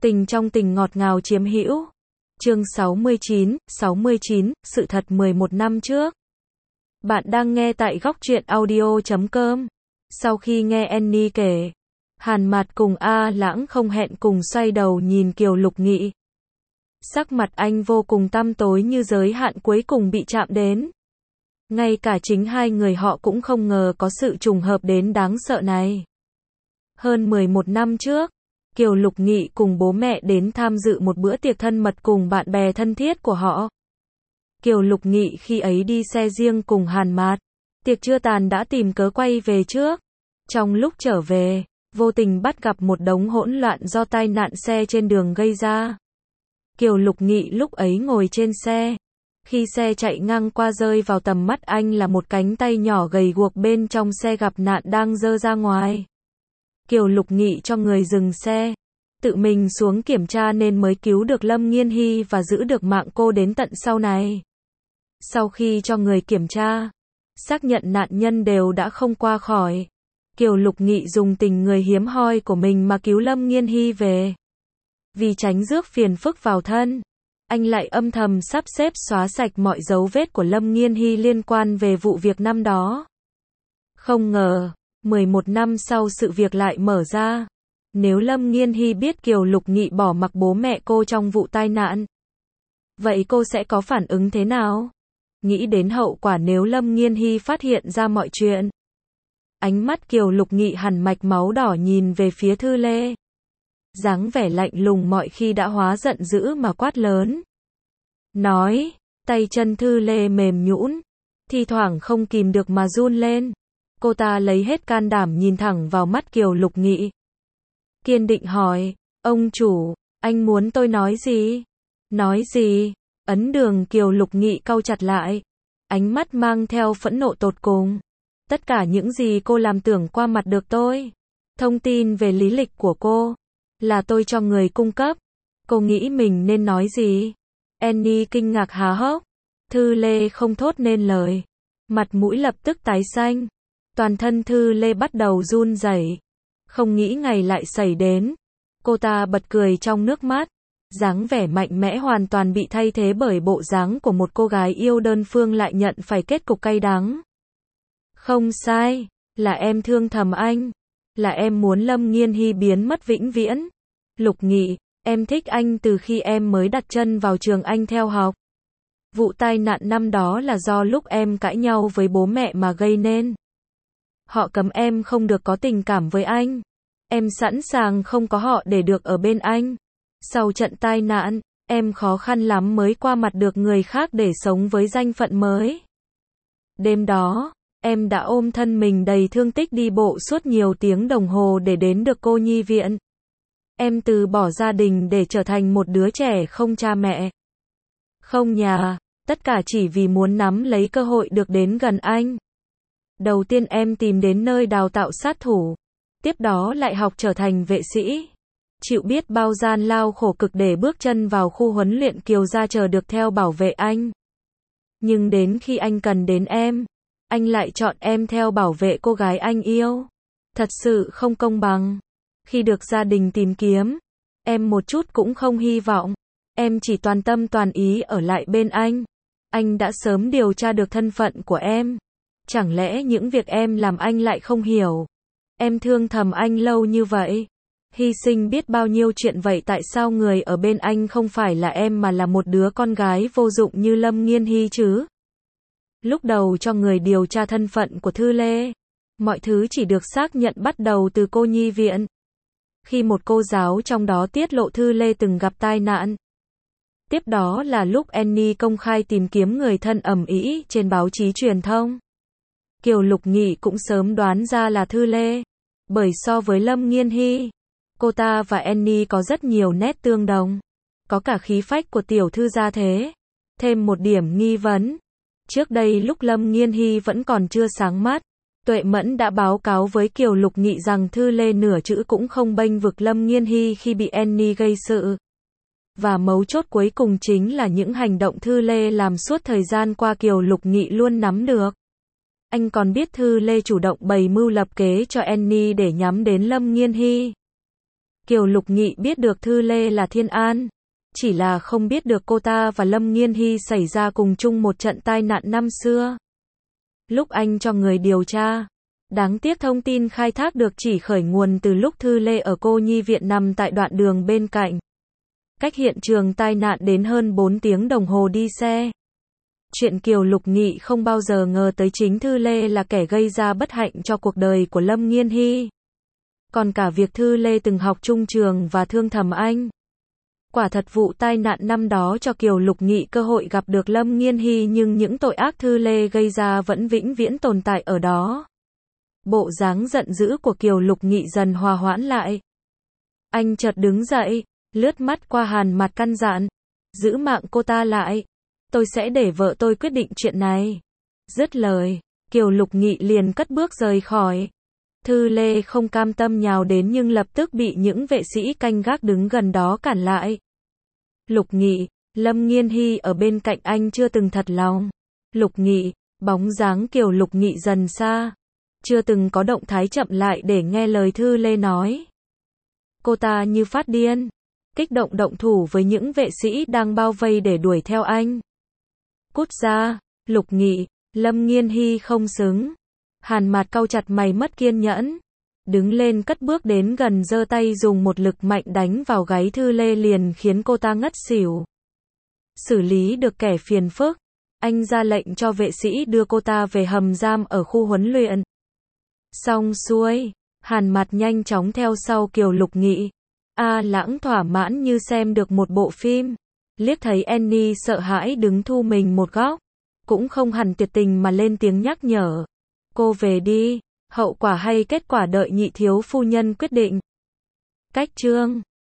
Tình trong tình ngọt ngào chiếm hữu. Chương 69, sự thật 11 năm trước. Bạn đang nghe tại góc truyện audio.com. Sau khi nghe Annie kể, Hàn Mạt cùng A Lãng không hẹn cùng xoay đầu nhìn Kiều Lục Nghị. Sắc mặt anh vô cùng tăm tối như giới hạn cuối cùng bị chạm đến. Ngay cả chính hai người họ cũng không ngờ có sự trùng hợp đến đáng sợ này. Hơn 11 năm trước, Kiều Lục Nghị cùng bố mẹ đến tham dự một bữa tiệc thân mật cùng bạn bè thân thiết của họ. Kiều Lục Nghị khi ấy đi xe riêng cùng Hàn Mạt. Tiệc chưa tàn đã tìm cớ quay về trước. Trong lúc trở về, vô tình bắt gặp một đống hỗn loạn do tai nạn xe trên đường gây ra. Kiều Lục Nghị lúc ấy ngồi trên xe. Khi xe chạy ngang qua rơi vào tầm mắt anh là một cánh tay nhỏ gầy guộc bên trong xe gặp nạn đang giơ ra ngoài. Kiều Lục Nghị cho người dừng xe, tự mình xuống kiểm tra nên mới cứu được Lâm Nghiên Hy và giữ được mạng cô đến tận sau này. Sau khi cho người kiểm tra, xác nhận nạn nhân đều đã không qua khỏi, Kiều Lục Nghị dùng tình người hiếm hoi của mình mà cứu Lâm Nghiên Hy về. Vì tránh rước phiền phức vào thân, anh lại âm thầm sắp xếp xóa sạch mọi dấu vết của Lâm Nghiên Hy liên quan về vụ việc năm đó. Không ngờ, 11 năm sau sự việc lại mở ra. Nếu Lâm Nghiên Hy biết Kiều Lục Nghị bỏ mặc bố mẹ cô trong vụ tai nạn, vậy cô sẽ có phản ứng thế nào? Nghĩ đến hậu quả nếu Lâm Nghiên Hy phát hiện ra mọi chuyện. Ánh mắt Kiều Lục Nghị hằn mạch máu đỏ nhìn về phía Thư Lê. Dáng vẻ lạnh lùng mọi khi đã hóa giận dữ mà quát lớn. Nói, tay chân Thư Lê mềm nhũn, thi thoảng không kìm được mà run lên. Cô ta lấy hết can đảm nhìn thẳng vào mắt Kiều Lục Nghị. Kiên định hỏi, ông chủ, anh muốn tôi nói gì? Nói gì? Ấn đường Kiều Lục Nghị cau chặt lại. Ánh mắt mang theo phẫn nộ tột cùng. Tất cả những gì cô làm tưởng qua mặt được tôi. Thông tin về lý lịch của cô là tôi cho người cung cấp. Cô nghĩ mình nên nói gì? Annie kinh ngạc há hốc. Thư Lê không thốt nên lời. Mặt mũi lập tức tái xanh. Toàn thân Thư Lê bắt đầu run rẩy. Không nghĩ ngày lại xảy đến. Cô ta bật cười trong nước mắt. Dáng vẻ mạnh mẽ hoàn toàn bị thay thế bởi bộ dáng của một cô gái yêu đơn phương lại nhận phải kết cục cay đắng. Không sai, là em thương thầm anh. Là em muốn Lâm Nghiên Hy biến mất vĩnh viễn. Lục Nghị, em thích anh từ khi em mới đặt chân vào trường anh theo học. Vụ tai nạn năm đó là do lúc em cãi nhau với bố mẹ mà gây nên. Họ cấm em không được có tình cảm với anh. Em sẵn sàng không có họ để được ở bên anh. Sau trận tai nạn, em khó khăn lắm mới qua mặt được người khác để sống với danh phận mới. Đêm đó, em đã ôm thân mình đầy thương tích đi bộ suốt nhiều tiếng đồng hồ để đến được cô nhi viện. Em từ bỏ gia đình để trở thành một đứa trẻ không cha mẹ, không nhà, tất cả chỉ vì muốn nắm lấy cơ hội được đến gần anh. Đầu tiên em tìm đến nơi đào tạo sát thủ, tiếp đó lại học trở thành vệ sĩ. Chịu biết bao gian lao khổ cực để bước chân vào khu huấn luyện Kiều gia chờ được theo bảo vệ anh. Nhưng đến khi anh cần đến em, anh lại chọn em theo bảo vệ cô gái anh yêu. Thật sự không công bằng. Khi được gia đình tìm kiếm, em một chút cũng không hy vọng. Em chỉ toàn tâm toàn ý ở lại bên anh. Anh đã sớm điều tra được thân phận của em. Chẳng lẽ những việc em làm anh lại không hiểu? Em thương thầm anh lâu như vậy. Hy sinh biết bao nhiêu chuyện vậy tại sao người ở bên anh không phải là em mà là một đứa con gái vô dụng như Lâm Nghiên Hy chứ? Lúc đầu cho người điều tra thân phận của Thư Lê, mọi thứ chỉ được xác nhận bắt đầu từ cô nhi viện. Khi một cô giáo trong đó tiết lộ Thư Lê từng gặp tai nạn. Tiếp đó là lúc Annie công khai tìm kiếm người thân ầm ĩ trên báo chí truyền thông. Kiều Lục Nghị cũng sớm đoán ra là Thư Lê, bởi so với Lâm Nghiên Hy, cô ta và Annie có rất nhiều nét tương đồng. Có cả khí phách của tiểu thư gia thế. Thêm một điểm nghi vấn. Trước đây lúc Lâm Nghiên Hy vẫn còn chưa sáng mắt, Tuệ Mẫn đã báo cáo với Kiều Lục Nghị rằng Thư Lê nửa chữ cũng không bênh vực Lâm Nghiên Hy khi bị Annie gây sự. Và mấu chốt cuối cùng chính là những hành động Thư Lê làm suốt thời gian qua Kiều Lục Nghị luôn nắm được. Anh còn biết Thư Lê chủ động bày mưu lập kế cho Annie để nhắm đến Lâm Nghiên Hy. Kiều Lục Nghị biết được Thư Lê là Thiên An, chỉ là không biết được cô ta và Lâm Nghiên Hy xảy ra cùng chung một trận tai nạn năm xưa. Lúc anh cho người điều tra, đáng tiếc thông tin khai thác được chỉ khởi nguồn từ lúc Thư Lê ở cô nhi viện nằm tại đoạn đường bên cạnh. Cách hiện trường tai nạn đến hơn 4 tiếng đồng hồ đi xe. Chuyện Kiều Lục Nghị không bao giờ ngờ tới chính Thư Lê là kẻ gây ra bất hạnh cho cuộc đời của Lâm Nghiên Hy. Còn cả việc Thư Lê từng học chung trường và thương thầm anh. Quả thật vụ tai nạn năm đó cho Kiều Lục Nghị cơ hội gặp được Lâm Nghiên Hy, nhưng những tội ác Thư Lê gây ra vẫn vĩnh viễn tồn tại ở đó. Bộ dáng giận dữ của Kiều Lục Nghị dần hòa hoãn lại. Anh chợt đứng dậy, lướt mắt qua Hàn Mặt căn dặn, giữ mạng cô ta lại. Tôi sẽ để vợ tôi quyết định chuyện này. Dứt lời, Kiều Lục Nghị liền cất bước rời khỏi. Thư Lê không cam tâm nhào đến nhưng lập tức bị những vệ sĩ canh gác đứng gần đó cản lại. Lục Nghị, Lâm Nghiên Hy ở bên cạnh anh chưa từng thật lòng. Lục Nghị, bóng dáng Kiều Lục Nghị dần xa. Chưa từng có động thái chậm lại để nghe lời Thư Lê nói. Cô ta như phát điên, kích động động thủ với những vệ sĩ đang bao vây để đuổi theo anh. Cút ra, Lục Nghị, Lâm Nghiên Hy không xứng. Hàn Mạt cau chặt mày mất kiên nhẫn. Đứng lên cất bước đến gần, giơ tay dùng một lực mạnh đánh vào gáy Thư Lê liền khiến cô ta ngất xỉu. Xử lý được kẻ phiền phức, anh ra lệnh cho vệ sĩ đưa cô ta về hầm giam ở khu huấn luyện. Xong xuôi, Hàn Mạt nhanh chóng theo sau Kiều Lục Nghị. A Lãng thỏa mãn như xem được một bộ phim. Liếc thấy Annie sợ hãi đứng thu mình một góc, cũng không hẳn tuyệt tình mà lên tiếng nhắc nhở. Cô về đi, hậu quả hay kết quả đợi nhị thiếu phu nhân quyết định. Cách chương